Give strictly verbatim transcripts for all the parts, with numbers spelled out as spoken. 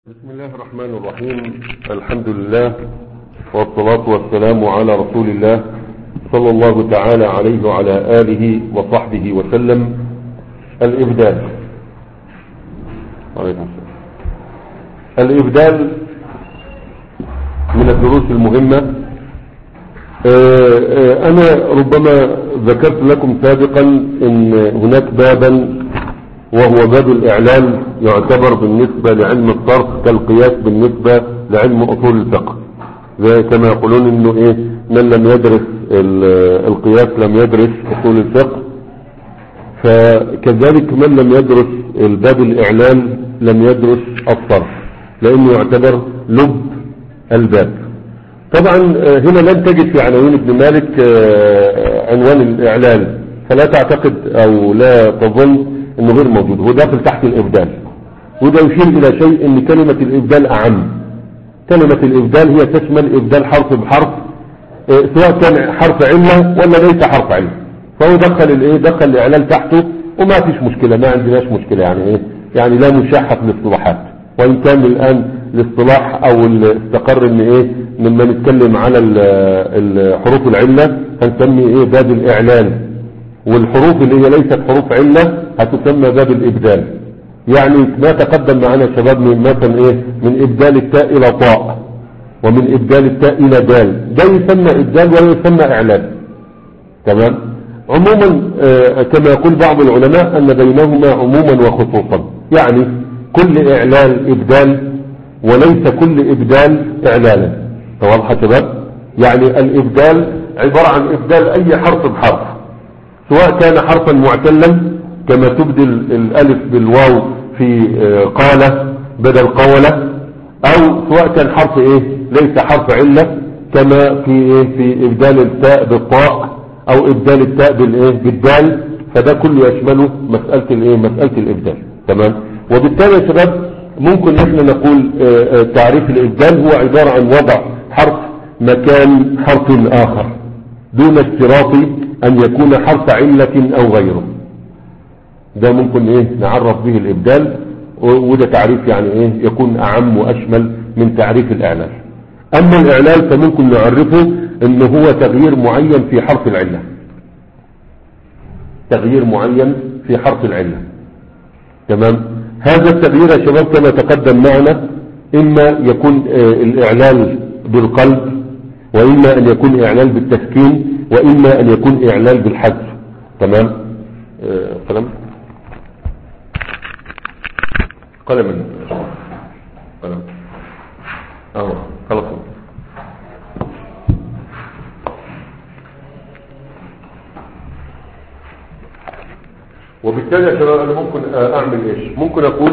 بسم الله الرحمن الرحيم. الحمد لله والصلاة والسلام على رسول الله صلى الله تعالى عليه وعلى آله وصحبه وسلم. الإبدال الإبدال من الدروس المهمة. أنا ربما ذكرت لكم سابقا أن هناك بابا وهو باب الإعلال يعتبر بالنسبة لعلم الصرف كالقياس بالنسبة لعلم أصول الفقه، زي كما يقولون إنه إيه من لم يدرس القياس لم يدرس أصول الفقه، فكذلك من لم يدرس الباب الإعلال لم يدرس الصرف، لأنه يعتبر لب الباب. طبعا هنا لن تجد في عناوين ابن مالك عنوان الإعلال، فلا تعتقد أو لا تظن انه غير موجود، هو داخل تحت الابدال. وده يشير الى شيء ان كلمة الابدال اعم. كلمة الابدال هي تشمل ابدال حرف بحرف، اه سواء كان حرف علة ولا ليس حرف علة، فهو دخل الايه دخل الاعلال تحته وما فيش مشكلة، ما عندناش مشكلة يعني ايه يعني لا مشاحة في الاصطلاحات، وان كان الان الاصطلاح او استقر ان ايه لما نتكلم على الحروف العلة هنسمي ايه باب الاعلال، والحروف اللي هي ليست حروف علة هتسمى باب الإبدال. يعني ما تقدم معنا شباب من مثلا إيه من إبدال التاء إلى طاء، ومن إبدال التاء إلى دال، ده يسمى إبدال ولا يسمى إعلال. تمام. عموما آه كما يقول بعض العلماء أن بينهما عموما وخصوصا، يعني كل إعلال إبدال وليس كل إبدال إعلالا. واضح يا شباب؟ يعني الإبدال عبارة عن إبدال أي حرف بحرف، سواء كان حرفا معتلا كما تبدل الالف بالواو في قالة بدل قولة، او سواء كان حرف ايه ليس حرف علة كما في ايه في ابدال التاء بالطاء او ابدال التاء بالايه بالدال، فده كله يشمله مسألة الايه مسألة الابدال. تمام. وبالتالي يا شباب ممكن احنا نقول تعريف الابدال هو عبارة عن وضع حرف مكان حرف اخر دون اشتراط ان يكون حرف علة او غيره. ده ممكن ايه نعرف به الابدال، وده تعريف يعني ايه يكون اعم واشمل من تعريف الاعلال. اما الاعلال فممكن نعرفه انه هو تغيير معين في حرف العلة، تغيير معين في حرف العلة. تمام. هذا التغيير يا شباب كما تقدم معنا اما يكون اه الاعلال بالقلب، واما ان يكون اعلال بالتسكين، واما ان يكون اعلال بالحذف. تمام. اه قلم قلم قلم اه خلاص. وبالتالي يا شباب انا ممكن اعمل ايش؟ ممكن اقول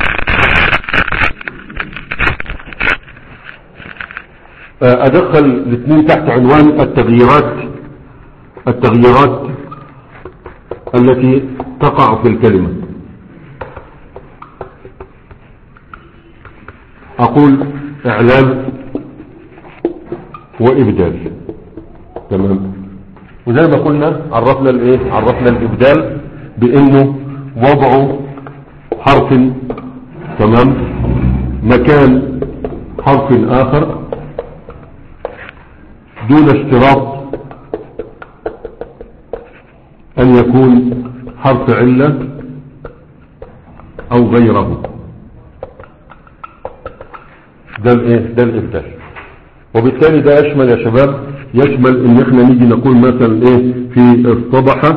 ادخل الاثنين تحت عنوان التغييرات التغييرات التي تقع في الكلمة. اقول اعلال وابدال. تمام. وزي ما قلنا عرفنا الايه عرفنا الابدال بانه وضع حرف تمام مكان حرف اخر دون اشتراط ان يكون حرف علة او غيره. ده الايه ده الابدال. وبالتالي ده يشمل يا شباب يشمل ان احنا نيجي نقول مثلا ايه في اصطبح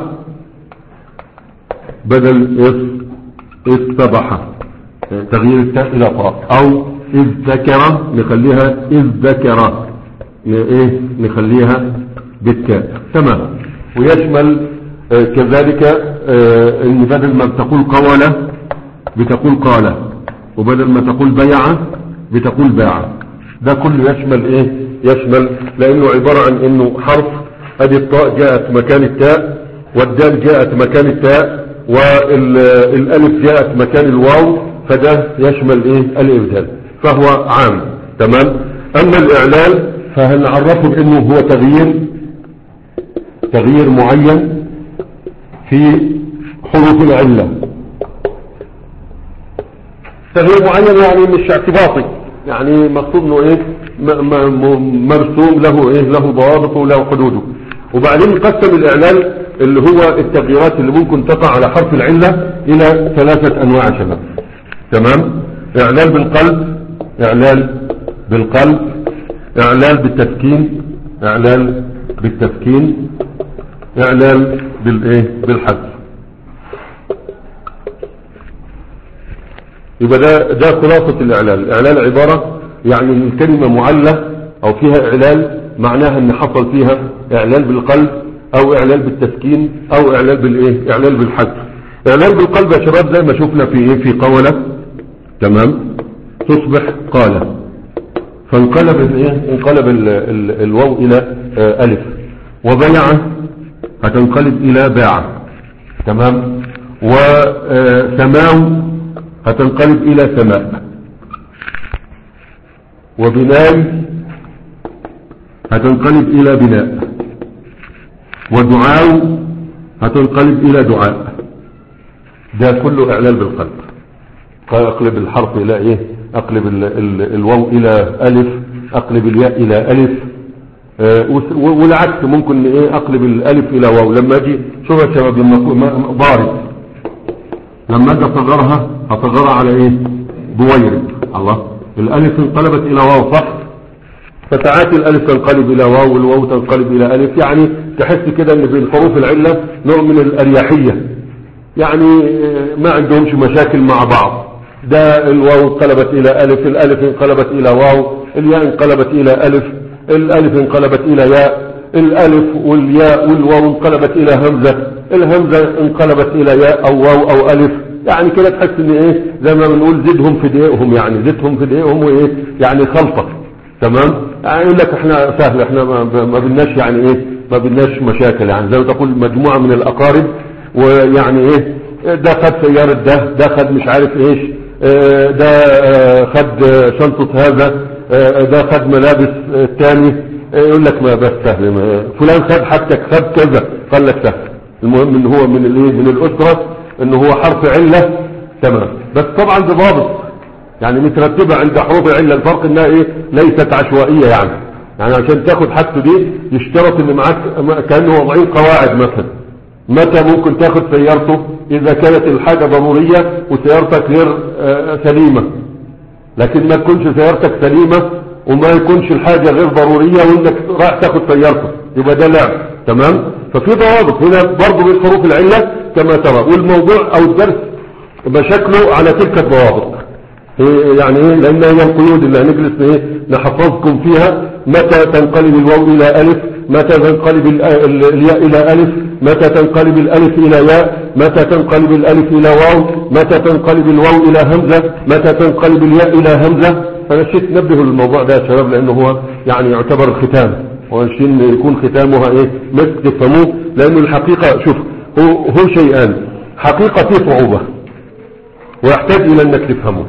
بدل اس اصطبح تغيير التاء الى طاء، او اذ ذكر نخليها اذ ذكر ايه نخليها بالتاء. تمام. ويشمل آه كذلك آه ان بدل ما بتقول قولة بتقول قالة، وبدل ما تقول بيعة بتقول باعة. ده كله يشمل ايه يشمل لانه عبارة عن انه حرف ادي الطاء جاءت مكان التاء، والدال جاءت مكان التاء، والالف جاءت مكان الواو، فده يشمل ايه الابدال، فهو عام. تمام. اما الاعلال فهنعرفه بانه هو تغيير تغيير معين في حروف العلة تغيير معين يعني مش اعتباطي، يعني مقصود انه ايه م- م- مرسوم له ايه له ضوابطه وله حدوده. وبعدين قسم الاعلال اللي هو التغييرات اللي ممكن تقع على حرف العلة الى ثلاثة انواع يا شباب. تمام. اعلال بالقلب، اعلال بالقلب، اعلال بالتسكين، اعلال بالتسكين، اعلال بالايه بالحذف. يبقى ده ده خلاصة الاعلال. الاعلال عبارة يعني الكلمة معلة او فيها اعلال معناها ان حصل فيها اعلال بالقلب او اعلال بالتسكين او اعلال بالايه اعلال بالحذف. اعلال بالقلب يا شباب زي ما شفنا في ايه في قولة. تمام. تصبح قال، فانقلب الايه انقلب ال ال الواو الى آه الف. وبيع هتنقلب الى باع. تمام. وسماو هتنقلب الى سماء. وبناء هتنقلب الى بناء. ودعاء هتنقلب الى دعاء. ده كله اعلال بالقلب. اقلب الحرف الى ايه اقلب ال ال الواو الى الف، اقلب الياء الى الف. آه والعكس ممكن ايه اقلب الالف الى واو. لما اجي شوف يا شباب لما ضارب لما اجي اصغرها هصغرها على ايه بويرد. الله، الالف انقلبت الى واو صح، فتعاتي الالف تنقلب الى واو والواو تنقلب الى الف. يعني تحس كده ان في الحروف العلة نوع من الاريحية، يعني ما عندهمش مشاكل مع بعض. ده الواو انقلبت الى الف، الالف انقلبت الى واو، الياء انقلبت الى الف، الالف انقلبت الى ياء، الالف والياء والواو انقلبت الى همزة، الهمزة انقلبت الى ياء او واو او الف. يعني كده تحس ان ايه زي ما بنقول زدهم في دقيقهم، يعني زدهم في دقيقهم وايه يعني خلطة. تمام. يعني يقول لك احنا سهل، احنا ما بدناش يعني ايه ما بدناش مشاكل، يعني زي ما تقول مجموعة من الاقارب ويعني ايه ده خد سيارة، ده ده خد مش عارف ايش، ده خد شنطة هذا، ده خد ملابس الثاني. يقول لك ما بس سهل، فلان خد حاجتك خد كذا، قال لك سهل. المهم ان هو من الايه من الاسرة ان هو حرف علة. تمام. بس طبعا بضابط، يعني مترتبة عند حروف العلة. الفرق انها ايه ليست عشوائية، يعني يعني عشان تاخد حاجته دي يشترط ان معاك كأنه وضعين قواعد. مثلا متى ممكن تاخد سيارته؟ اذا كانت الحاجة ضرورية وسيارتك غير سليمة. لكن ما تكونش سيارتك سليمة وما يكونش الحاجة غير ضرورية وانك راح تاخد سيارته، يبقى ده لعب. تمام. ففي ضوابط هنا برضه بالحروف العلة كما ترى، والموضوع او الدرس بشكله على تلك الضوابط. يعني ايه لان هي القيود اللي هنجلس ايه نحفظكم فيها. متى تنقلب الواو الى الف، متى تنقلب الياء الى الف، متى تنقلب الالف الى ياء، متى تنقلب الالف الى واو، متى تنقلب الواو الى همزة، متى تنقلب الياء الى همزة. فانا شيت نبهوا للموضوع ده يا شباب لانه هو يعني يعتبر الختام، وانشين يكون ختامها ايه مسك تفهموه. لانه الحقيقة شوف هو, هو شيئان، حقيقة فيه صعوبة ويحتاج الى انك تفهمه،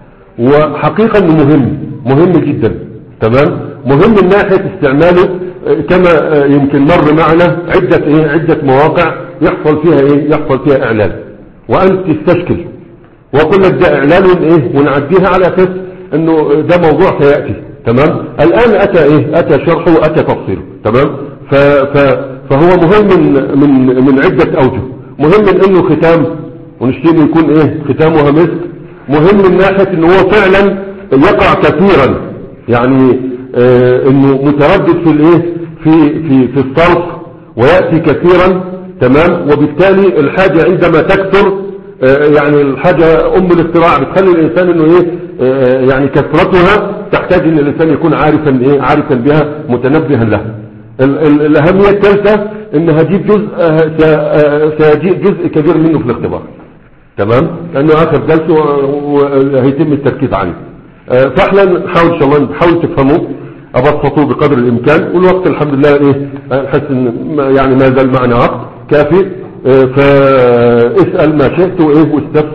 وحقيقة انه مهم مهم جدا. تمام. مهم من ناحية استعماله كما يمكن مر معنا عدة ايه عدة مواقع يحصل فيها ايه يحصل فيها اعلان وانت تستشكل وقل لك ده اعلان ايه ونعديها على اساس انه ده موضوع سيأتي. تمام. الان اتى ايه اتى شرحه واتى تفصيله. تمام. ف ف فهو مهم من من من عدة اوجه. مهم من انه ختام ونشتين يكون ايه ختامها مسك. مهم من ناحية انه هو فعلا يقع كثيرا، يعني آه انه متردد في الايه في في في الصرف ويأتي كثيرا. تمام. وبالتالي الحاجة عندما تكثر آه يعني الحاجة ام الاختراع بتخلي الانسان انه ايه آه يعني كثرتها تحتاج ان الانسان يكون عارفا ايه عارفا بها متنبها لها. ال ال الاهمية الثالثة ان هجيب جزء آه سيجيء جزء كبير منه في الاختبار. تمام. لانه اخر جلسه وهيتم التركيز عليه. أه فاحنا نحاول ان شاء الله نحاول تفهموه ابسطوه بقدر الامكان. والوقت الحمد لله ايه نحس ان يعني ما زال معنا وقت كافي. أه فاسال ما شئت وايه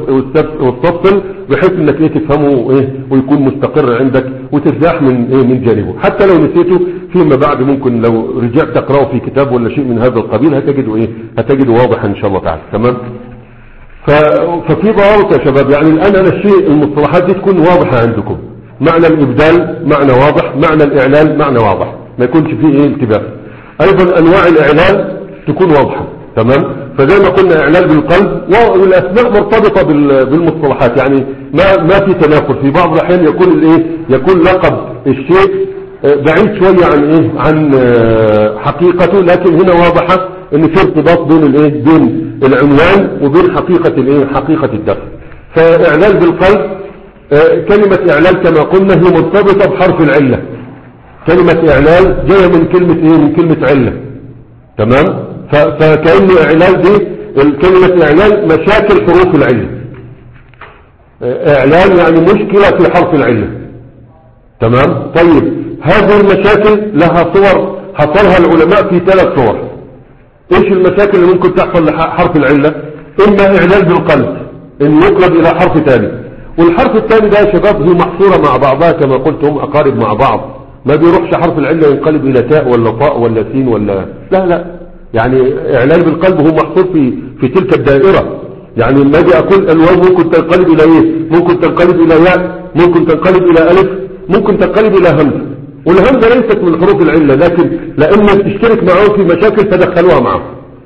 واستفصل بحيث انك ايه تفهمه ايه ويكون مستقر عندك وترتاح من ايه من جانبه. حتى لو نسيته فيما بعد ممكن لو رجعت تقراه في كتاب ولا شيء من هذا القبيل هتجده ايه هتجده واضحا ان شاء الله تعالى. تمام. ففي ضوابط يا شباب. يعني الآن أنا الشيء المصطلحات دي تكون واضحة عندكم. معنى الإبدال معنى واضح، معنى الإعلان معنى واضح، ما يكونش فيه إيه التباس. أيضا أنواع الإعلان تكون واضحة. تمام. فزي ما قلنا إعلان بالقلب، والأسماء مرتبطة بالمصطلحات، يعني ما ما في تناقض. في بعض الأحيان يكون الإيه يكون لقب الشيء بعيد شوية عن إيه عن حقيقته، لكن هنا واضحة إن في ارتباط بين الإيه بين العنوان وبين حقيقة الإيه حقيقة الدفع. فإعلان بالقلب كلمة إعلان كما قلنا هي مرتبطة بحرف العلة. كلمة إعلان جاية من كلمة إيه من كلمة علة. تمام. فكأن إعلان دي الكلمة إعلان مشاكل حروف العلة. إعلان يعني مشكلة في حرف العلة. تمام. طيب هذه المشاكل لها صور حصلها العلماء في ثلاث صور. ايش المشاكل اللي ممكن تحصل لحرف العلة؟ اما إعلان بالقلب ان يقلب الى حرف ثاني، والحرف الثاني ده يا شباب هي محصورة مع بعضها كما قلت، هم اقارب مع بعض، ما بيروحش حرف العلة ينقلب الى تاء ولا طاء ولا سين ولا لا لا. يعني إعلان بالقلب هو محصور في في تلك الدائرة. يعني لما اجي اقول الواو ممكن تنقلب الى ايه؟ ممكن تنقلب الى ياء، ممكن تنقلب الى الف، ممكن تنقلب الى همزة. والهمزة ليست من حروف العلة، لكن لأنها تشترك معه في مشاكل فدخلوها معه.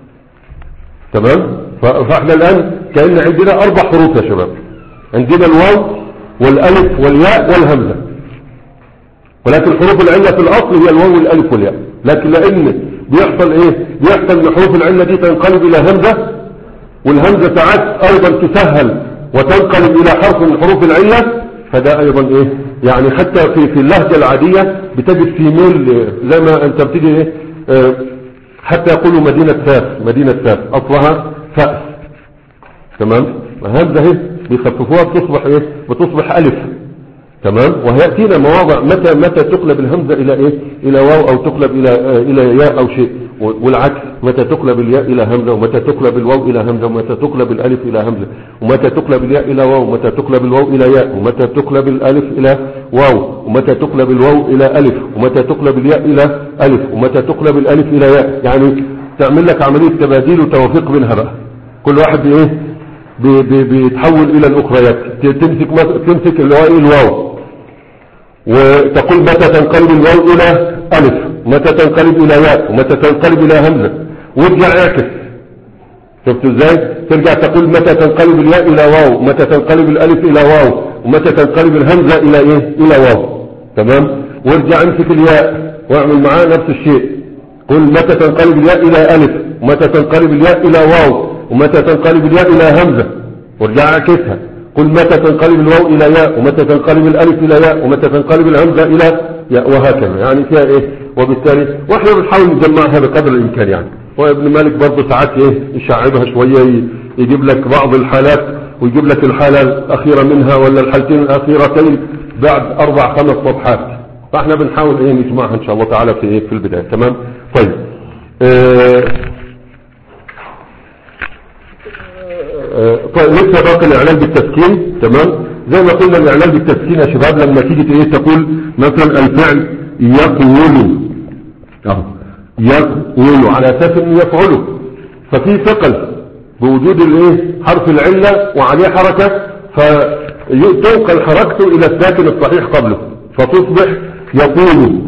تمام. فاحنا الآن كأن عندنا أربع حروف يا شباب. عندنا الواو والألف والياء والهمزة، ولكن حروف العلة في الأصل هي الواو والألف والياء، لكن لأن بيحصل إيه بيحصل من حروف العلة دي تنقلب إلى همزة، والهمزة ساعات أيضا تسهل وتنقلب إلى حرف من حروف العلة، فده ايضا ايه يعني حتى في في اللهجة العادية بتجد في ميل زي ما انت بتيجي ايه اه حتى يقولوا مدينة فاس، مدينة فاس اصلها فأس. تمام. همزة اهي بيخففوها بتصبح ايه بتصبح الف. تمام. وهيأتينا مواضع متى متى تقلب الهمزة الى ايه الى واو او تقلب الى اه الى ياء او شيء، والعكس متى تقلب الياء الى همزة، ومتى تقلب الواو الى همزة، ومتى تقلب الالف الى همزة، ومتى تقلب الياء الى واو، ومتى تقلب الواو الى ياء، ومتى تقلب الالف الى واو، ومتى تقلب الواو الى الف، ومتى تقلب الياء الى الف، ومتى تقلب الالف الى ياء. يعني تعمل لك عملية تباديل وتوفيق بينها بقى، كل واحد بايه بيتحول الى الاخريات. تمسك تمسك اللي هو ايه الواو وتقول متى تنقلب الواو الى الف، متى تنقلب الى ياء، ومتى تنقلب الى همزة، وارجع اعكس. شفت ازاي؟ ترجع تقول متى تنقلب الياء الى واو، متى تنقلب الالف الى واو، ومتى تنقلب الهمزة الى ايه الى واو. تمام. وارجع امسك الياء واعمل معاه نفس الشيء، قل متى تنقلب الياء الى الف، ومتى تنقلب الياء الى واو، ومتى تنقلب الياء الى همزة، وارجع اعكسها، قل متى تنقلب الواو الى ياء، ومتى تنقلب الالف الى ياء، ومتى تنقلب الهمزة الى ياء، وهكذا. يعني فيها ايه. وبالتالي واحنا بنحاول نجمعها بقدر الامكان. يعني وابن مالك برضه ساعات ايه يشعبها شوية، يجيب لك بعض الحالات ويجيب لك الحالة الاخيرة منها ولا الحالتين الاخيرتين بعد اربع خمس صفحات، فاحنا بنحاول ايه نجمعها ان شاء الله تعالى في ايه في البداية. تمام. طيب اه طيب لسه باقي الاعلان بالتسكين. تمام. زي ما قلنا الاعلان بالتسكين يا شباب لما تيجي ايه تقول مثلا الفعل يقول اهو يقول على اساس انه يفعله، ففي ثقل بوجود الايه حرف العلة وعليه حركة، فتنقل حركته الى الساكن الصحيح قبله فتصبح يقول.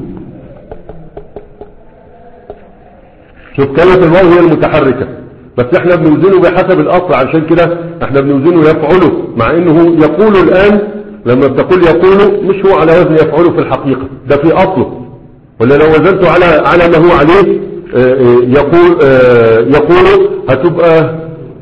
شوف كلمة الواو هي المتحركة، بس احنا بنوزنه بحسب الاصل، عشان كده احنا بنوزنه يفعله، مع انه يقول الان لما بتقول يقول مش هو على وزن يفعله في الحقيقة، ده في اصله. ولا لو وزنته على على ما هو عليه يقول يقول هتبقى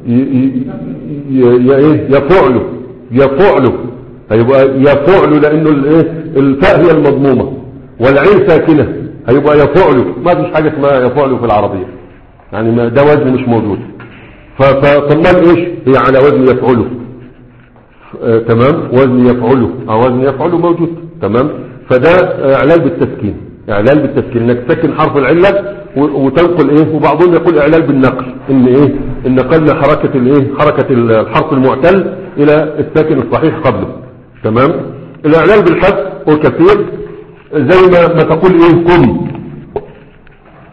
يفعله يفعله هيبقى يفعله، لانه الفاء هي المضمومة والعين ساكنة، هيبقى يفعله. ما فيش حاجة اسمها يفعله في العربية، يعني ما ده وزن مش موجود. فطمان ايش هي على وزن يفعله. آه تمام. وزن يفعله او وزن يفعله موجود. تمام. فده اعلال بالتسكين، اعلال بالتسكين انك تسكن حرف العلة وتنقل ايه. وبعضهم يقول اعلال بالنقل، ان ايه ان نقلنا حركة الايه حركة الحرف المعتل الى الساكن الصحيح قبله. تمام. الاعلال بالحذف وكثير، زي ما, ما تقول ايه قم،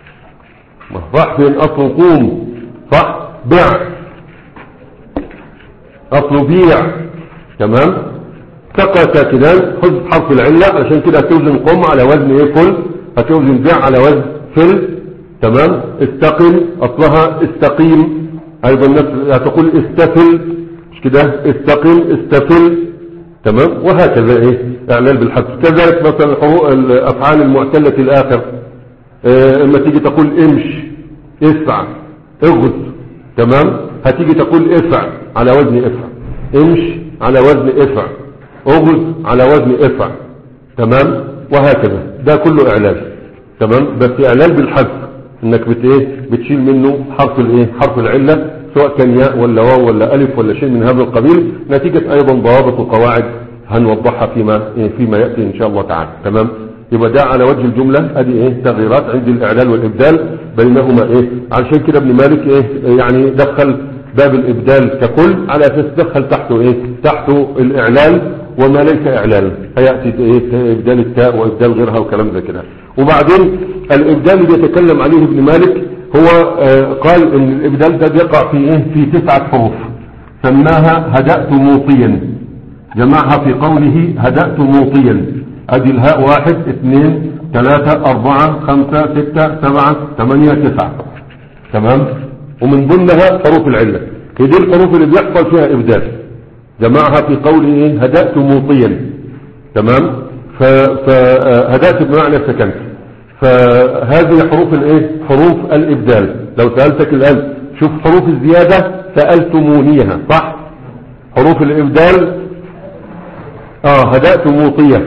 راح فين اصل قوم صح، بع. اصله بيع. تمام. التقى ساكنان حذف حرف العلة، عشان كده هتوزن قم على وزن ايه كل، هتوزن بيع على وزن فل. تمام. استقم اصلها استقيم، ايضا نفس هتقول استفل، مش كده؟ استقم استفل. تمام. وهكذا ايه اعلال بالحذف. كذلك مثلا حروف الافعال المعتلة الاخر، اه اما تيجي تقول امش اسع اغز. تمام. هتيجي تقول افع على وزن افع، امش على وزن افع، اغز على وزن افع. تمام. وهكذا ده كله اعلال. تمام. بس اعلال بالحذف، انك بت ايه بتشيل منه حرف الايه حرف العلة، سواء كان ياء ولا واو ولا الف ولا شيء من هذا القبيل، نتيجة ايضا ضوابط وقواعد هنوضحها فيما إيه فيما يأتي ان شاء الله تعالى. تمام. يبقى ده على وجه الجملة ادي ايه تغييرات عند الاعلال والابدال بينهما ايه. علشان كده ابن مالك ايه يعني دخل باب الابدال ككل على اساس دخل تحته ايه تحته الاعلال وما ليس اعلال، هيأتي ايه ابدال التاء وابدال غيرها وكلام زي كده. وبعدين الابدال اللي يتكلم عليه ابن مالك هو آه قال ان الابدال ده بيقع في ايه في تسعة حروف، سماها هدأت موطيا، جمعها في قوله هدأت موطيا. ادي الهاء واحد اثنين ثلاثة اربعة خمسة ستة سبعة ثمانية تسعة. تمام. ومن ضمنها حروف العلة، هي دي الحروف اللي بيحصل فيها ابدال، جمعها في قوله ايه هدأت موطيا. تمام. فهدأت بمعنى سكنت، فهذه حروف الايه حروف الابدال. لو سألتك الان شوف حروف الزيادة سألتمونيها صح، حروف الابدال اه هدأت موطية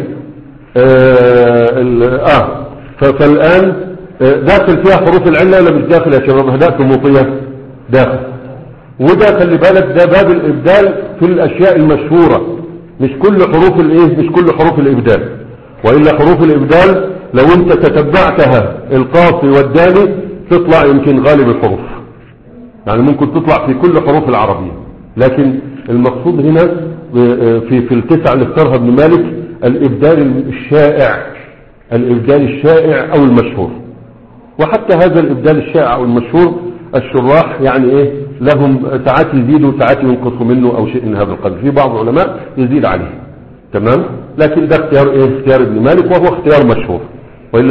اه, آه. فالان داخل فيها حروف العلة ولا مش داخل يا شباب؟ هدأت موطية داخل. وده خلي بالك ده باب الابدال في الاشياء المشهورة، مش كل حروف الايه مش كل حروف الابدال، وإلا حروف الابدال لو انت تتبعتها القاصي والدالي تطلع يمكن غالب الحروف، يعني ممكن تطلع في كل حروف العربية. لكن المقصود هنا في في التسعة اللي اختارها ابن مالك الابدال الشائع، الابدال الشائع او المشهور. وحتى هذا الابدال الشائع او المشهور الشراح يعني ايه لهم ساعات يزيدوا ساعات ينقصوا منه او شيء من هذا القدر، في بعض العلماء يزيد عليه. تمام. لكن ده اختيار ايه اختيار ابن مالك وهو اختيار مشهور، وإلا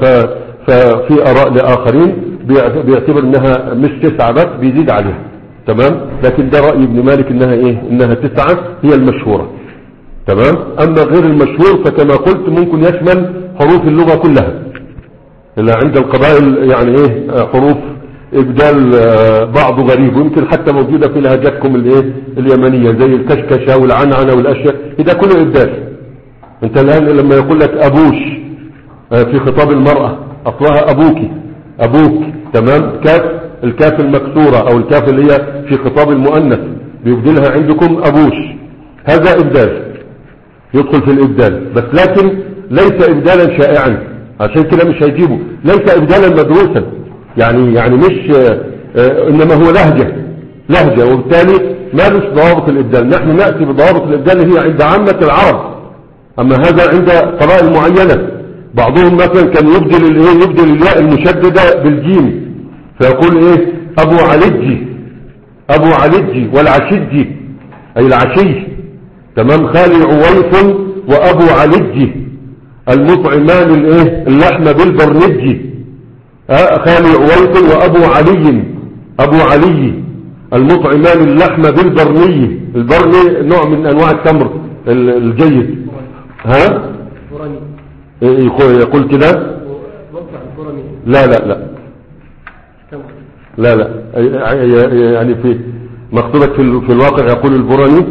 ففي اراء لاخرين بيعتبر انها مش تسعة بس بيزيد عليها. تمام. لكن ده رأي ابن مالك انها ايه انها تسعة هي المشهورة. تمام. اما غير المشهور فكما قلت ممكن يشمل حروف اللغة كلها، الا عند القبائل يعني ايه حروف ابدال بعض غريب، ويمكن حتى موجودة في لهجاتكم الايه اليمنية زي الكشكشة والعنعنة والاشياء، ده كله ابدال. انت الان لما يقول لك ابوش في خطاب المرأة اصلها ابوكي ابوك. تمام. كاف الكاف المكسورة او الكاف اللي هي في خطاب المؤنث بيبدلها عندكم ابوش، هذا ابدال يدخل في الابدال، بس لكن ليس ابدالا شائعا، عشان كده مش هيجيبه. ليس ابدالا مدروسا، يعني يعني مش آآ آآ انما هو لهجة لهجة وبالتالي ما لش ضوابط الابدال. نحن نأتي بضوابط الابدال هي عند عامة العرب، اما هذا عند قبائل معينة. بعضهم مثلا كان يبدل الايه يبدل الياء المشددة بالجيم، فيقول ايه ابو علجي ابو علجي والعشجي اي العشي. تمام. خالي عويف وابو علجي المطعمان الايه اللحم بالبرنجي. آه خالي عويف وابو علي ابو علي المطعمان اللحم بالبرني. البرني نوع من انواع التمر الجيد. ها يقول كده لا لا لا لا لا يعني في مكتوبة في الواقع يقول البرني.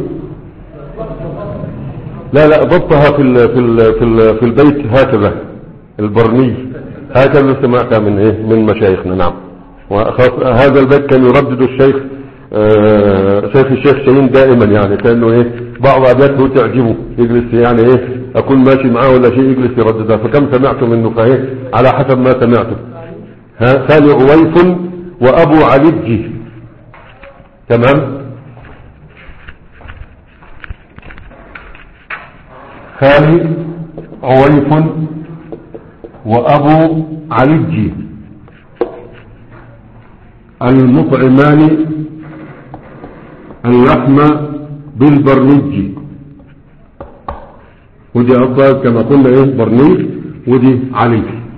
لا لا ضبطها في ال في ال في, ال في البيت هكذا البرني، هكذا سمعتها من ايه من مشايخنا. نعم. وهذا البيت كان يردد الشيخ آه شيخ الشيخ شاهين دائما، يعني كانه ايه بعض ابياته تعجبه يجلس يعني ايه اكون ماشي معاه ولا شيء يجلس يرددها، فكم سمعته منه فايه على حسب ما سمعته. ها خالي عويف وابو علجي. تمام. خالي عويف وابو علجي المطعمان اللحم بالبرنيج، ودي أصلا كما قلنا إيه برنيج، ودي علي.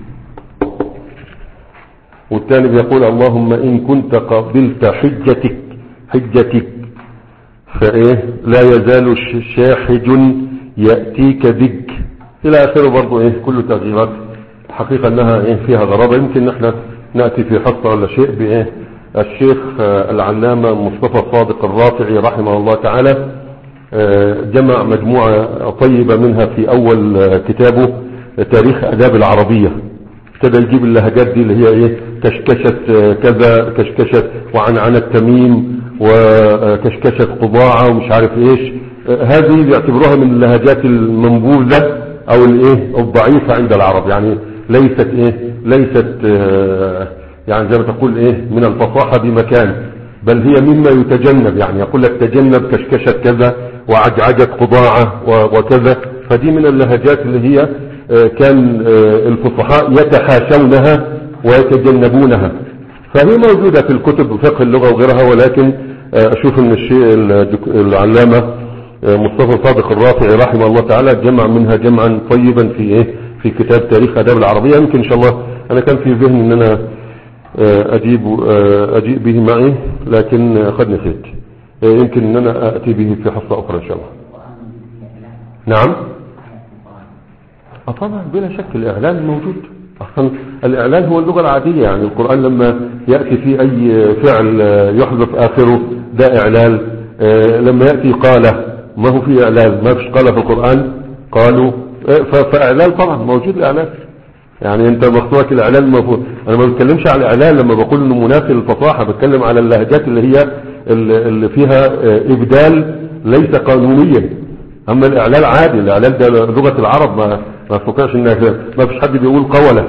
والثاني بيقول اللهم إن كنت قبلت حجتك حجتك فإيه لا يزال شاحج يأتيك بك إلى آخره. برضو إيه كل تغييرات الحقيقة أنها إيه فيها غرابة. يمكن نحن نأتي في حصة ولا شيء بإيه الشيخ العلامة مصطفى صادق الرافعي رحمه الله تعالى جمع مجموعة طيبة منها في أول كتابه تاريخ آداب العربية. ابتدى يجيب اللهجات دي اللي هي ايه كشكشة كذا، كشكشة وعنعنة تميم، وكشكشة قضاعة ومش عارف ايش. هذه بيعتبروها من اللهجات المنبوذة او الايه الضعيفة عند العرب، يعني ليست ايه ليست يعني زي ما تقول ايه من الفصاحة بمكان، بل هي مما يتجنب. يعني يقول لك تجنب كشكشة كذا وعجعجة قضاعة وكذا. فدي من اللهجات اللي هي كان الفصحاء يتحاشونها ويتجنبونها، فهي موجودة في الكتب فقه اللغة وغيرها. ولكن اشوف ان الشيء العلامة مصطفى صادق الرافعي رحمه الله تعالى جمع منها جمعا طيبا في ايه في كتاب تاريخ آداب العربية. يمكن ان شاء الله انا كان في ذهني ان انا اجيب اجيب به معي، لكن قد نسيت. يمكن ان انا اتي به في حصة اخرى ان شاء الله. نعم طبعا بلا شك الإعلان موجود. أصلا الإعلان هو اللغة العادية، يعني القرآن لما يأتي فيه أي فعل يحذف آخره ده إعلان. لما يأتي قال ما هو فيه إعلان، ما فيش قال في القرآن قالوا، فإعلان طبعا موجود الإعلان. يعني أنت مخطوك الإعلان مفهوم. أنا ما بتكلمش على الإعلان لما بقول إنه منافي للفصاحة، بتكلم على اللهجات اللي هي اللي فيها إبدال ليس قانونيا. أما الإعلان عادي، الإعلان ده لغة العرب، ما ما تفكرش إن ما فيش حد بيقول قولة.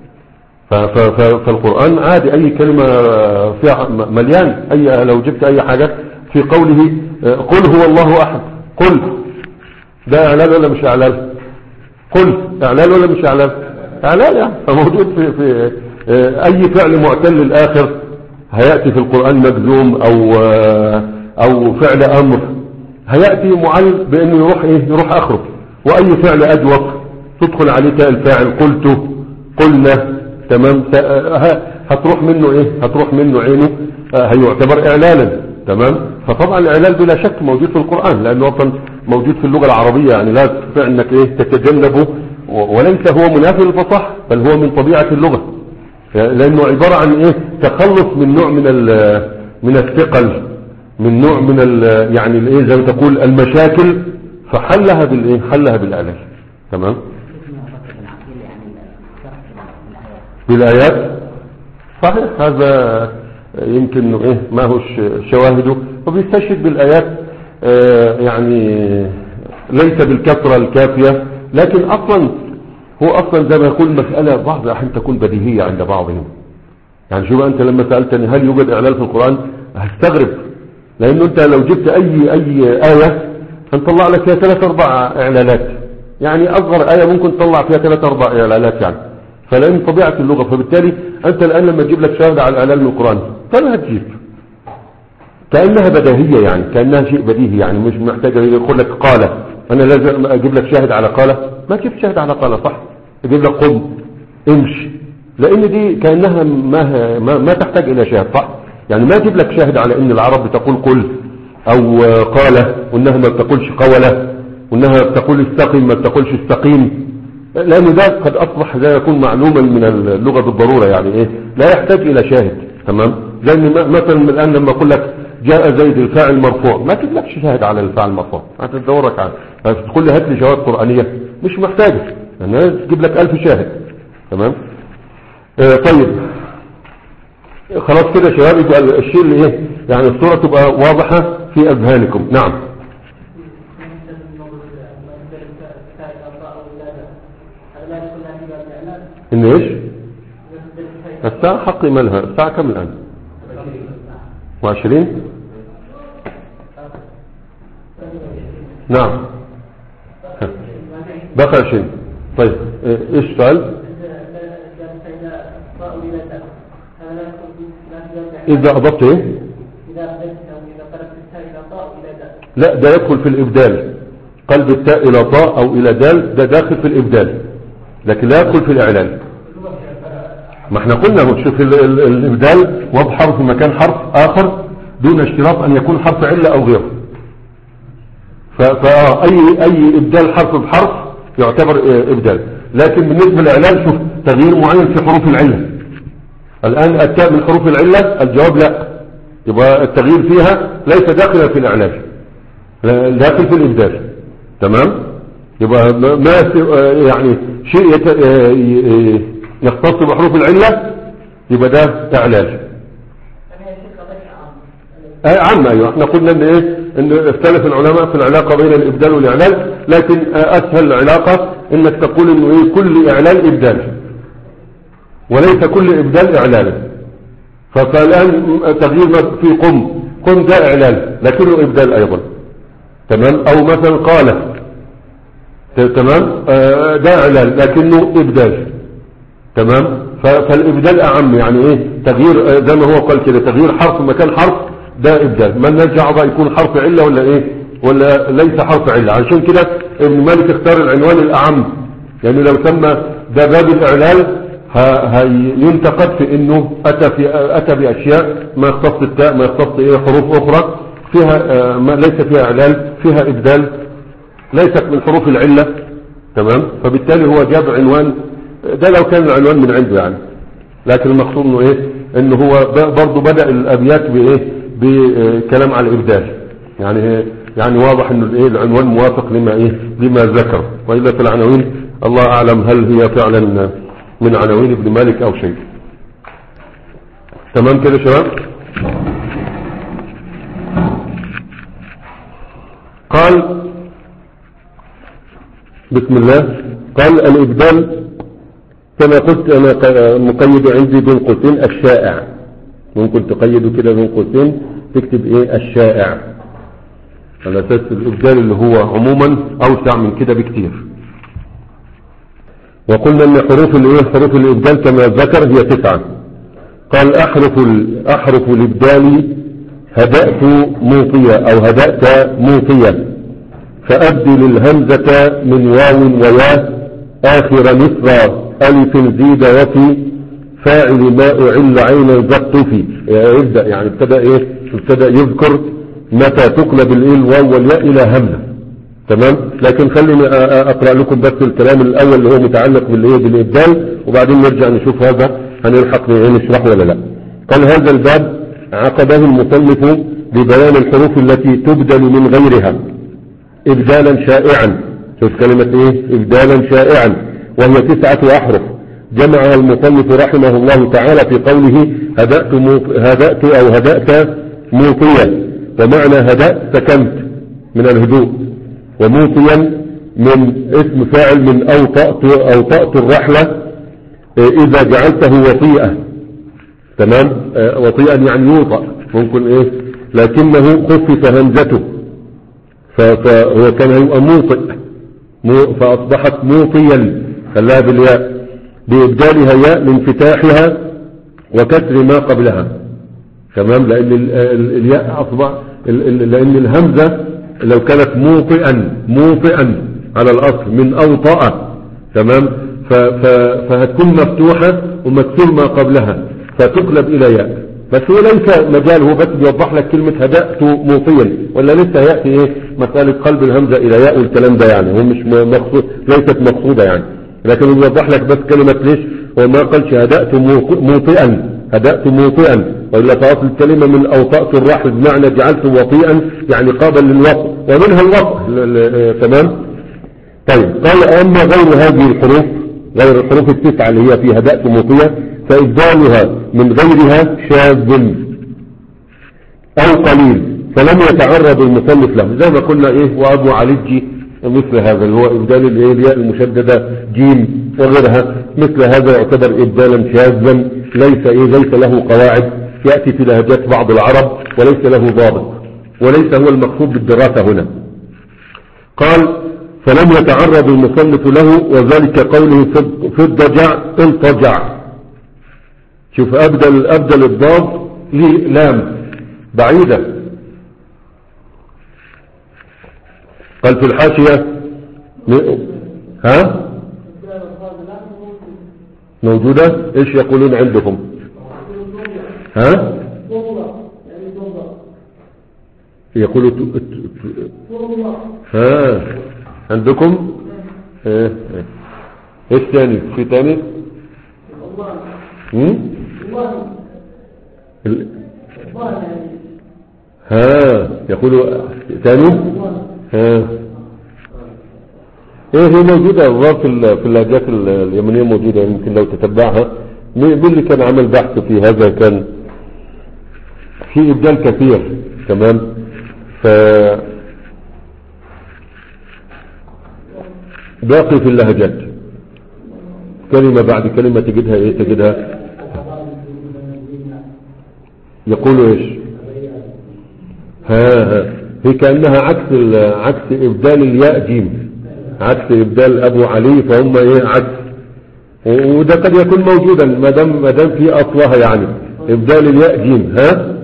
فالقرآن عادي أي كلمة فيها مليان. أي لو جبت أي حاجة في قوله قل هو الله أحد، قل ده إعلان ولا مش إعلان؟ قل إعلان ولا مش إعلان؟ إعلان يعني. فموجود في, في أي فعل معتل الآخر هيأتي في القرآن مجزوم أو أو فعل أمر هيأتي معل بأنه يروح إيه يروح آخره. وأي فعل أجوف تدخل عليه تاء الفاعل، قلت، قلنا، تمام، هتروح منه إيه هتروح منه عينه، هيعتبر إعلانا. تمام. فطبعا الإعلان بلا شك موجود في القرآن، لأنه أصلا موجود في اللغة العربية، يعني لا تستطيع أنك إيه تتجنبه. وليس هو منافي للفصاحة، بل هو من طبيعة اللغة، لأنه عبارة عن إيه تخلص من نوع من من الثقل، من نوع من يعني الايه زي ما تقول المشاكل، فحلها بالايه حلها بالاعلان. تمام. بالايات صحيح. هذا يمكن ايه ما هوش شواهده، وبيستشهد بالايات آه يعني ليس بالكثرة الكافية، لكن اصلا هو اصلا زي ما يقول مسألة بعض الاحيان تكون بديهية عند بعضهم. يعني شوف انت لما سألتني هل يوجد اعلان في القرآن هستغرب، لانه انت لو جبت اي اي آية هنطلع لك فيها ثلاث اربع اعلانات، يعني اصغر آية ممكن تطلع فيها ثلاث اربع اعلانات يعني. فلان طبيعة اللغة، فبالتالي انت الان لما تجيب لك شاهد على الاعلان من القرآن فلا هتجيب كأنها بديهية، يعني كأنها شيء بديهي، يعني مش محتاج يقول لك قال. انا لازم اجيب لك شاهد على قال؟ ما تجيب شاهد على قال، صح؟ اجيب لك قم، امشي، لان دي كأنها ما, ما, ما تحتاج الى شاهد، صح؟ يعني ما اجيب لك شاهد على ان العرب بتقول قل او قال، وانها ما بتقولش قولة، وانها بتقول استقيم ما بتقولش استقيم، لانه ده قد اصبح لا يكون معلوما من اللغة بالضرورة، يعني ايه لا يحتاج الى شاهد. تمام. زي مثلا الان لما اقول لك جاء زيد الفاعل مرفوع، ما تجيب لكش شاهد على الفاعل مرفوع، هتدورك على تقول لي هات لي شواهد قرآنية، مش محتاجة، يعني تجيب لك ألف شاهد. تمام. آه طيب خلاص كده شباب، يبقى الشيء اللي ايه يعني الصورة تبقى واضحة في اذهانكم. نعم. ان ايش الساعة حق مالها؟ الساعة كم الان؟ وعشرين. نعم بقى عشرين. طيب ايش سؤال؟ إذا أضبط إيه؟ إذا أضبت أو إذا قربت الساء إلى طاء إلى داء. لا ده يدخل في الإبدال، قلب التاء إلى طاء أو إلى دال ده داخل في الإبدال، لكن لا يدخل في الإعلان. ما احنا قلنا هو شوف الإبدال وضع حرف في مكان حرف آخر دون اشتراط أن يكون حرف علة أو غيره. فأي أي إبدال حرف بحرف يعتبر إبدال. لكن بالنسبة للإعلان شوف تغيير معين في حروف العلة. الآن التاء من حروف العلة، الجواب لا، يبقى التغيير فيها ليس داخلا في الإعلان، داخل في الإبدال. تمام؟ يبقى ما يعني شيء يختص بحروف العلة يبقى ده إعلان. اي عامة. ايوه احنا قلنا ان ايه ان اختلف العلماء في العلاقة بين الابدال والاعلان، لكن اسهل العلاقة انك تقول انه ايه كل اعلان ابدال وليس كل ابدال اعلان. فالان تغيير في قم قم ده اعلان لكنه ابدال ايضا. تمام؟ او مثلا قال تمام آه ده اعلان لكنه ابدال. تمام؟ فالابدال اعم، يعني ايه تغيير زي ما هو قال كده تغيير حرف مكان حرف ده ابدال. ما نرجع بقى يكون حرف علة ولا ايه ولا ليس حرف علة. عشان كده ابن مالك اختار العنوان الاعم، يعني لو سمى ده باب الاعلال هينتقد في انه اتى في اتى باشياء ما يختص التاء ما يختص ايه حروف اخرى فيها ما ليس فيها اعلال فيها ابدال ليست من حروف العلة. تمام؟ فبالتالي هو جاب عنوان ده لو كان العنوان من عنده يعني، لكن المقصود انه ايه انه هو برضه بدأ الابيات بايه بكلام على الابدال، يعني يعني واضح انه الايه العنوان موافق لما ايه لما ذكر. والا في العناوين الله اعلم هل هي فعلا من عناوين ابن مالك او شيء. تمام كده شباب؟ قال بسم الله. قال الابدال كما قلت انا مقيد عندي بين قوسين الشائع، ممكن تقيده كده بين قوسين تكتب ايه الشائع على اساس الابدال اللي هو عموما اوسع من كده بكتير. وقلنا ان حروف الايه حروف الابدال كما ذكر هي تسعة. قال احرف احرف الابدال هدأت موطية او هدأت موطية، فابدل الهمزة من واو وياء اخر مصر الف زيد وفي فاعل ما أعل عين زقت في. يبدأ يعني ابتدأ ايه ابتدأ يذكر متى تقلب الايه الواو والياء الى همزة. تمام؟ لكن خليني اقرأ لكم بس الكلام الاول اللي هو متعلق بالايه بالابدال وبعدين نرجع نشوف هذا هنلحق نشرحه ولا لا. قال هذا الباب عقده المصنف ببيان الحروف التي تبدل من غيرها ابدالا شائعا. شوف كلمة ايه ابدالا شائعا، وهي تسعة احرف جمعها المصنف رحمه الله تعالى في قوله هدأت, هدأت أو هدأت موطيا. ومعنى هدأت سكنت من الهدوء، وموطيا من اسم فاعل من أوطأت, أوطأت الرحلة إذا جعلته وطيئة. تمام؟ وطيئا يعني يوطأ ممكن إيه لكنه خفف همزته فهو كان هيبقى موطئ فأصبحت موطيا خلاها بالياء بإبدالها ياء لانفتاحها وكسر ما قبلها. تمام؟ لأن الياء أصبح لأن الهمزة لو كانت موطئا موطئا على الأصل من أوطأ. تمام؟ فهتكون مفتوحة ومكسور ما قبلها فتقلب إلى ياء. بس هو ليس مجال، هو بس بيوضح لك كلمة هدأت موطيا ولا لسه يأتي ايه مسألة قلب الهمزة إلى ياء والكلام ده، يعني هو مش مقصود ليست مقصودة يعني، لكن يوضح لك بس كلمة ليش وما قالش هدأت موطئا هدأت موطئا، وإلا فأصل الكلمة من أوطأت الرحل بمعنى جعلت وطيئا يعني قابل للوطء ومنها الوطء. تمام؟ طيب قال أما غير هذه الحروف غير الحروف التسعة اللي هي في هدأت موطية فإبدالها من غيرها شاذ أو قليل فلم يتعرض المصنف له، زي ما قلنا إيه وأبو عليجي مثل هذا اللي هو إبدال الياء المشددة جيم وغيرها، مثل هذا يعتبر إبدالا شاذا ليس إيه ليس له قواعد، يأتي في لهجات بعض العرب وليس له ضابط وليس هو المقصود بالدراسة هنا. قال فلم يتعرض المصنف له وذلك قوله في الضجع الضجع. شوف أبدل أبدل الضاد لام بعيدة قال في الحاشية م- ها موجودة. ايش يقولون عندكم؟ ها يقولوا ت- ت- ت- ها عندكم ايه ايه. ايش تاني في تاني؟ هم؟ ال- ها يقولوا تاني. ها ايه هي موجودة الظاهر في ال- في اللهجات ال- اليمنية موجودة، يمكن لو تتبعها. مين مين اللي كان عمل بحث في هذا؟ كان في إبدال كثير. تمام. ف باقي في اللهجات كلمة بعد كلمة تجدها ايه تجدها يقولوا ايش. ها ها هي كأنها عكس ال- عكس إبدال الياء جيم، عكس إبدال أبو علي، فهم ايه عكس. و- وده قد يكون موجودا ما دام ما دام في أصلها يعني إبدال الياء جيم. ها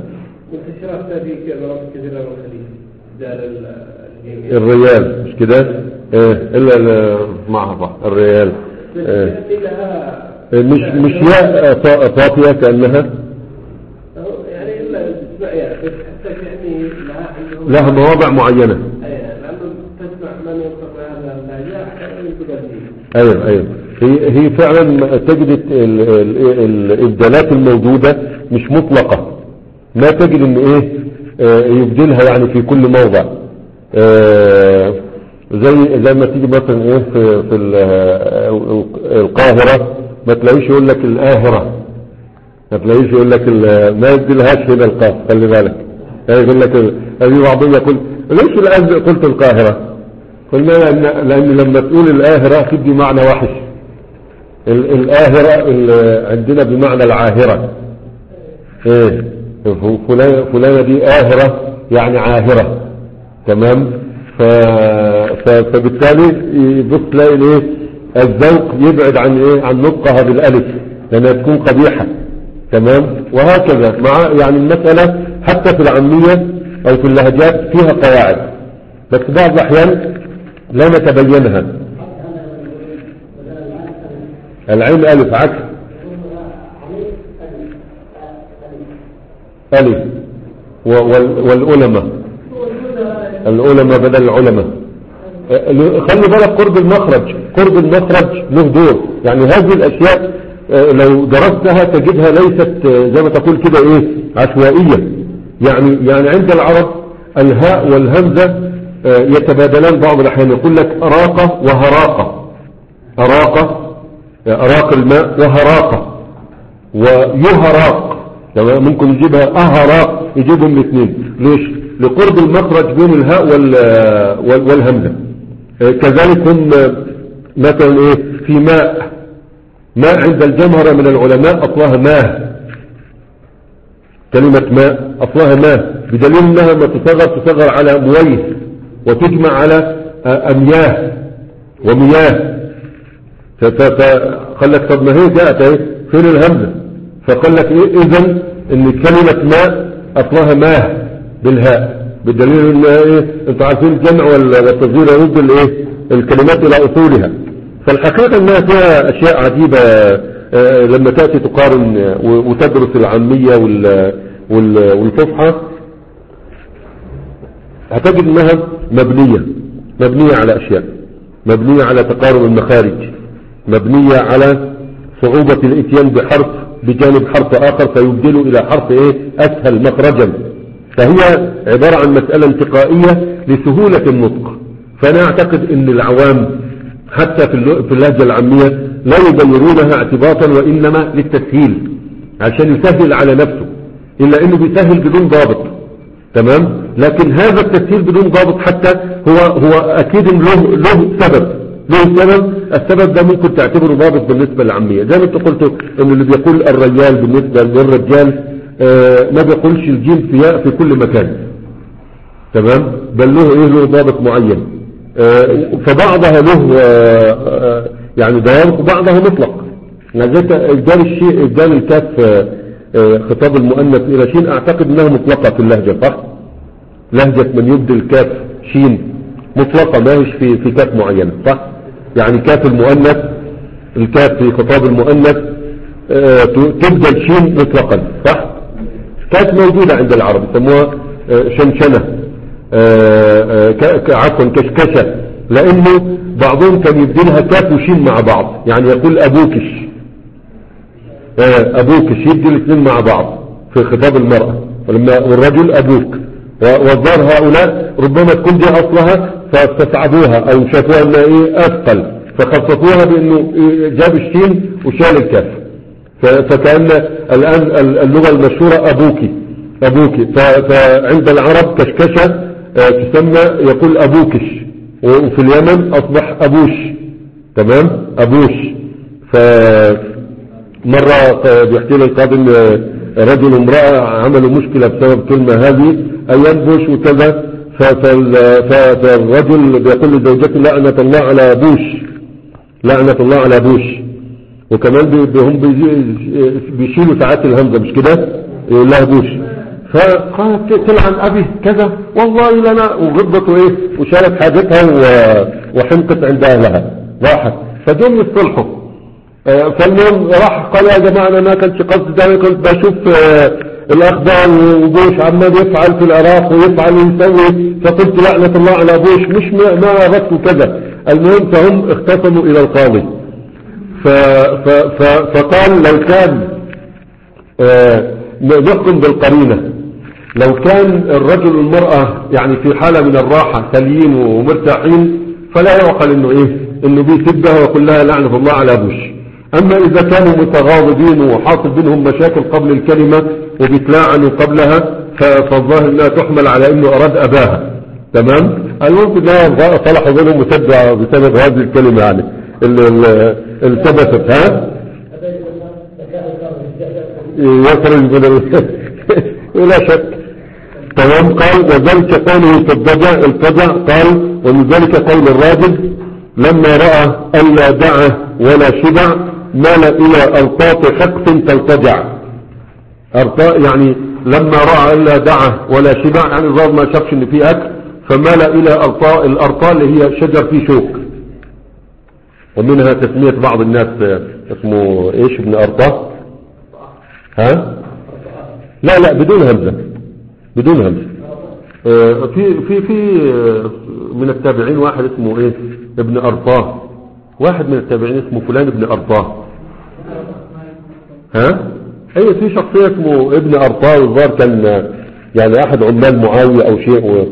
الريال مش كده؟ ايه الا ال- معها صح الريال. إيه. مش مش ياء طا- طافية كأنها يعني الا تسمع يعني بس حتى يعني لها عنده لها مواضع معينة. ايه لانه تسمع من ينطق هذا اللهجة احيانا تقدم. ايوه ايوه هي هي فعلا تجد ال- ال- ال- الابدالات الموجودة مش مطلقة، ما تجد ان ايه آه، يبدلها يعني في كل موضع. آه، زي زي ما تيجي مثلا ايه في في ال- آه، القاهرة ما تلاقيش يقول لك الآهرة، ما تلاقيش يقول لك ال- ما يديلهاش هنا القاف، خلي بالك. يقول لك ال- هذه بعضهم يقول ليش الآن قلت القاهرة؟ قلنا لأن, لأن لما تقول الآهرة تدي معنى وحش. ال- الآهرة ال- عندنا بمعنى العاهرة. ايه فلانة, فلانة دي آهرة يعني عاهرة. تمام. ف... ف... فبالتالي يبص تلاقي الايه الذوق يبعد عن ايه عن نطقها بالالف لانها تكون قبيحة. تمام. وهكذا مع يعني المسألة حتى في العامية او في اللهجات فيها قواعد، بس بعض الاحيان لا نتبينها. العين الف عكس الف وال... والعلماء العلماء بدل العلماء. خلي بالك قرب المخرج، قرب المخرج له دور. يعني هذه الاشياء لو درستها تجدها ليست زي ما تقول كده ايه عشوائية. يعني يعني عند العرب الهاء والهمزة يتبادلان بعض الاحيان، يقول لك اراقة وهراقة، اراقة اراق الماء وهراقة ويهراق. تمام. ممكن يجيبها اهراق، يجيبهم الاثنين. ليش؟ لقرب المخرج بين الهاء وال والهمزة. كذلك هم مثلا ايه في ماء، ماء عند الجمهرة من العلماء اصلها ماء، كلمة ماء اصلها ماء، بدليل انها ما تصغر تصغر على مويه وتجمع على امياه ومياه. فقال لك طب ما هي جاءت ايه فين الهمزة؟ فقال لك ايه اذن ان كلمة ماء اصلها ماء بالهاء، بالدليل ان ايه انتوا عارفين الجمع والتصغير يرد الايه الكلمات الى اصولها. فالحقيقة انها فيها اشياء عجيبة. اه لما تأتي تقارن وتدرس العامية والفصحى هتجد انها مبنية مبنية على اشياء، مبنية على تقارب المخارج، مبنية على صعوبة الاتيان بحرف بجانب حرف اخر فيبدل الى حرف ايه اسهل مخرجا. فهي عبارة عن مسألة انتقائية لسهولة النطق. فأنا أعتقد أن العوام حتى في اللهجة العامية لا يبينونها اعتباطا وإنما للتسهيل عشان يسهل على نفسه، إلا أنه بيسهل بدون ضابط. تمام. لكن هذا التسهيل بدون ضابط حتى هو هو أكيد له له سبب له سبب. السبب ده ممكن تعتبره ضابط بالنسبة للعامية، زي ما انت قلت أنه اللي بيقول الرجال بالنسبة للرجال آه ما بيقولش الجيم في ياء في كل مكان. تمام. بل له ايه له ضابط معين. آه فبعضها له آه آه يعني ضابط وبعضها مطلق. يعني زي ابدال الشيء ابدال الكاف آه خطاب المؤنث الى شين اعتقد انها مطلقة في اللهجة صح. لهجة من يبدل الكاف شين مطلقة ما هيش في في كاف معينة، صح؟ يعني كاف المؤنث، الكاف في خطاب المؤنث اه تبدل شين مطلقا، صح؟ كانت موجودة عند العرب يسموها اه شنشنة، اه اه عفوا كشكشة، لانه بعضهم كان يبدلها كاف وشين مع بعض، يعني يقول ابوكش، اه ابوكش، يبدل الاثنين مع بعض في خطاب المرأة، ولما والرجل ابوك. والظاهر هؤلاء ربما تكون دي اصلها فاستصعبوها او شافوها انها ايه اثقل، فخصصوها بانه جاب الشين وشال الكاف، فكأن الان اللغة المشهورة ابوكي ابوكي، فعند العرب كشكشة تسمى يقول ابوكش، وفي اليمن اصبح ابوش، تمام، ابوش. فمرة بيحكي لي القاضي ان رجل وامرأة عملوا مشكلة بسبب كلمة هذه ايام بوش وكذا، فالرجل بيقول لزوجته لعنة الله على بوش، لعنة الله على بوش، وكمان هم بيشيلوا ساعات الهمزة مش كده، يقول لها بوش، فقالت تلعن ابي كذا والله لنا، وغضبت وايه وشالت حاجتها وحنقت عند اهلها راحت، فدول يصلحوا. فالمهم راح قال يا جماعة انا ما كانش قصد ده، كنت بشوف الاخبار وبوش عمال يفعل في العراق ويفعل ويسوي، فقلت لعنة الله على بوش، مش ما اردت كذا. المهم فهم اختصموا الى القاضي، ف ف ف فقال لو كان نحكم بالقرينة، لو كان الرجل والمرأة يعني في حالة من الراحة سليين ومرتاحين فلا يعقل انه ايه انه بيسبها ويقول لها لعنة الله على بوش. اما اذا كانوا متغاضبين وحاصل بينهم مشاكل قبل الكلمة وبيتلاعنوا قبلها، فالظاهر انها تحمل على انه اراد اباها، تمام. المهم انها صلحوا بينهم وسبوا بسبب هذه الكلمة يعني اللي ثبتت، ها يخرج من ولا شك، تمام. قال وذلك قوله في الضجع الضجع، قال ومن ذلك قول الراجل لما رأى ألا دعه ولا شبع مال إلى أرطاط حقف تلتجع. أرطاء يعني لما رأى ألا دعه ولا شبع، يعني ظهر ما شافش إن فيه أكل، فمال إلى أرطاء. الأرطاء اللي هي شجر فيه شوك، ومنها تسمية بعض الناس اسمه إيش ابن أرطاء، ها لا لا بدون همزة، بدون همزة. آه في في في من التابعين واحد اسمه ايه ابن أرطاه، واحد من التابعين اسمه فلان ابن أرطاه، ها اي في شخصية اسمه ابن أرطاه، والظاهر كان يعني احد عمال معاوية او شيء،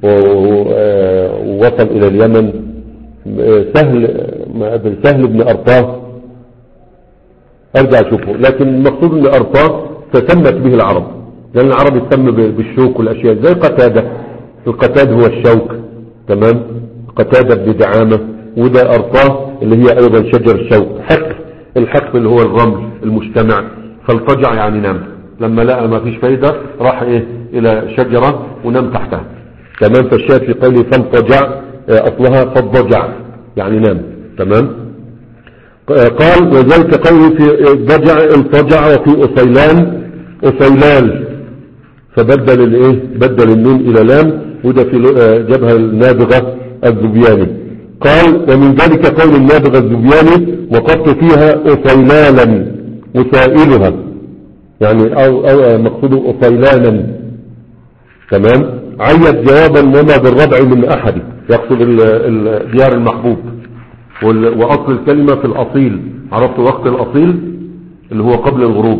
ووصل الى اليمن. سهل سهل ابن أرطاه، ارجع اشوفه، لكن المقصود ان أرطاه تسمت به العرب، لان العرب يسمى بالشوك والاشياء زي قتادة. القتاد هو الشوك، تمام، قتادة بن دعامة، وده أرطاه اللي هي ايضا شجر الشوك. حقف، الحقف اللي هو الرمل المجتمع. فالفجع يعني نام، لما لقى ما فيش فايدة راح ايه الى شجرة ونام تحتها، تمام. فالشاهد في قوله فالفجع اصلها فالضجع يعني نام، تمام. قال وذلك قوله في الضجع الفجع، وفي أصيلان أصيلال، فبدل الايه بدل النون الى لام، وده في جبهة النابغة الذبياني. قال ومن ذلك قول النابغة الذبياني وقدت فيها أصيلالا وسائلها، يعني او, أو مقصود أصيلانا، تمام. عيد جوابا وما بالربع من احد، يقصد الديار المحبوب. واصل الكلمة في الاصيل، عرفت وقت الاصيل اللي هو قبل الغروب.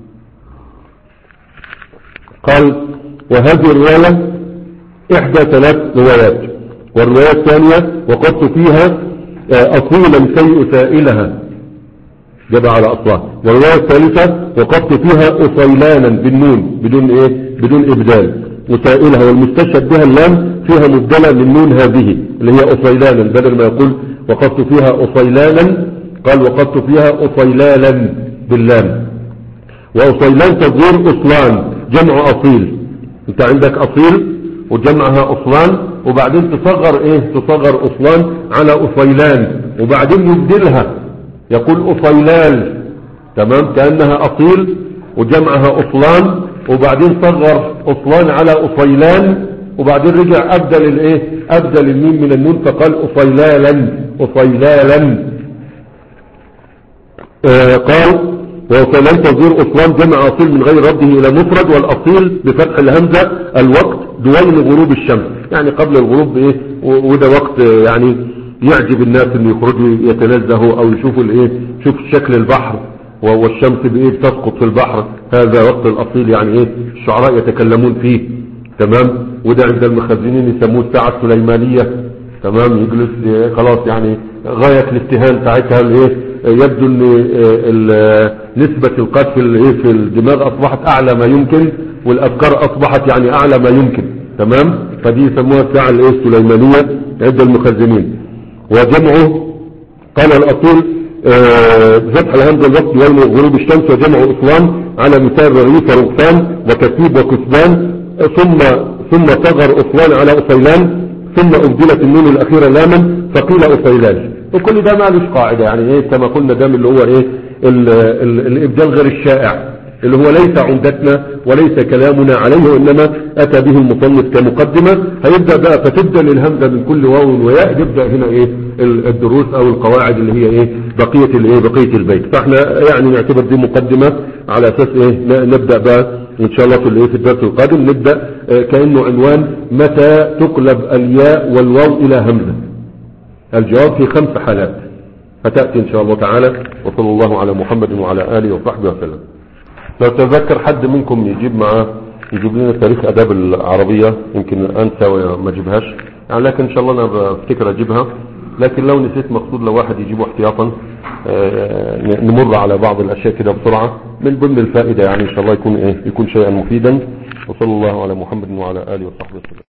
قال وهذه الرواية احدى ثلاث روايات، والرواية الثانية وقدت فيها اصيلا سيء سائلها، جاب على اصلها. والرواية الثالثة وقدت فيها اصيلانا بالنون بدون ايه بدون ابدال، وسائلها والمستشهد بها اللام فيها مبدلة من نون هذه اللي هي اصيلانا، بدل ما يقول وقدت فيها اصيلانا قال وقدت فيها اصيلالا باللام. واصيلان تصغير اصلان جمع اصيل، انت عندك اصيل وجمعها اصلان، وبعدين تصغر ايه تصغر اصلان على اصيلان، وبعدين يبدلها يقول اصيلال، تمام، كأنها اصيل وجمعها اصلان، وبعدين صغر اصلان على اصيلان وبعدين رجع ابدل الايه ابدل الميم من النون فقال اصيلالا اصيلالا. آه قال وصيلان تصدير اصلان جمع اصيل من غير رده الى مفرد، والاصيل بفتح الهمزة الوقت دوين غروب الشمس، يعني قبل الغروب بايه، وده وقت يعني يعجب الناس ان يخرجوا يتنزهوا او يشوفوا الايه شوف شكل البحر والشمس بايه بتسقط في البحر، هذا وقت الاصيل يعني ايه الشعراء يتكلمون فيه. تمام. وده عند المخزنين يسموه الساعة السليمانية. تمام. يجلس خلاص يعني غاية الابتهال ساعتها الايه يبدو ان نسبة القذف في الدماغ اصبحت اعلى ما يمكن، والافكار اصبحت يعني اعلى ما يمكن. تمام. فدي يسموها الساعة الايه السليمانية عند المخزنين. وجمعه قال الاصيل فتح الهمزة الوقت يوم غروب الشمس، وجمع اصلان على مثال رغيف ورغفان وكتيب وكسبان، ثم ثم صغر اصلان على اصيلان، ثم ابدلت النون الاخيرة لاما فقيل اصيلان. وكل ده مالوش قاعدة يعني ايه كما قلنا، ده اللي هو ايه ال ال الابدال غير الشائع اللي هو ليس عمدتنا وليس كلامنا عليه، وانما اتى به المصنف كمقدمة. هيبدأ بقى فتبدل الهمزة من كل واو وياء، يبدأ هنا ايه الدروس او القواعد اللي هي ايه بقية الايه بقية البيت. فاحنا يعني نعتبر دي مقدمة على اساس ايه نبدأ بقى ان شاء الله في الايه في الدرس القادم نبدأ اه كأنه عنوان متى تقلب الياء والواو الى همزة. الجواب في خمس حالات فتأتي ان شاء الله تعالى. وصلى الله على محمد وعلى آله وصحبه وسلم. لو تذكر حد منكم يجيب معاه يجيب لنا تاريخ اداب العربية، يمكن انسى وما اجيبهاش يعني، لكن ان شاء الله انا بفتكر اجيبها، لكن لو نسيت مقصود لو واحد يجيبه احتياطا نمر على بعض الاشياء كده بسرعة من ضمن الفائدة يعني ان شاء الله يكون ايه يكون شيئا مفيدا. وصلى الله على محمد وعلى آله وصحبه وسلم.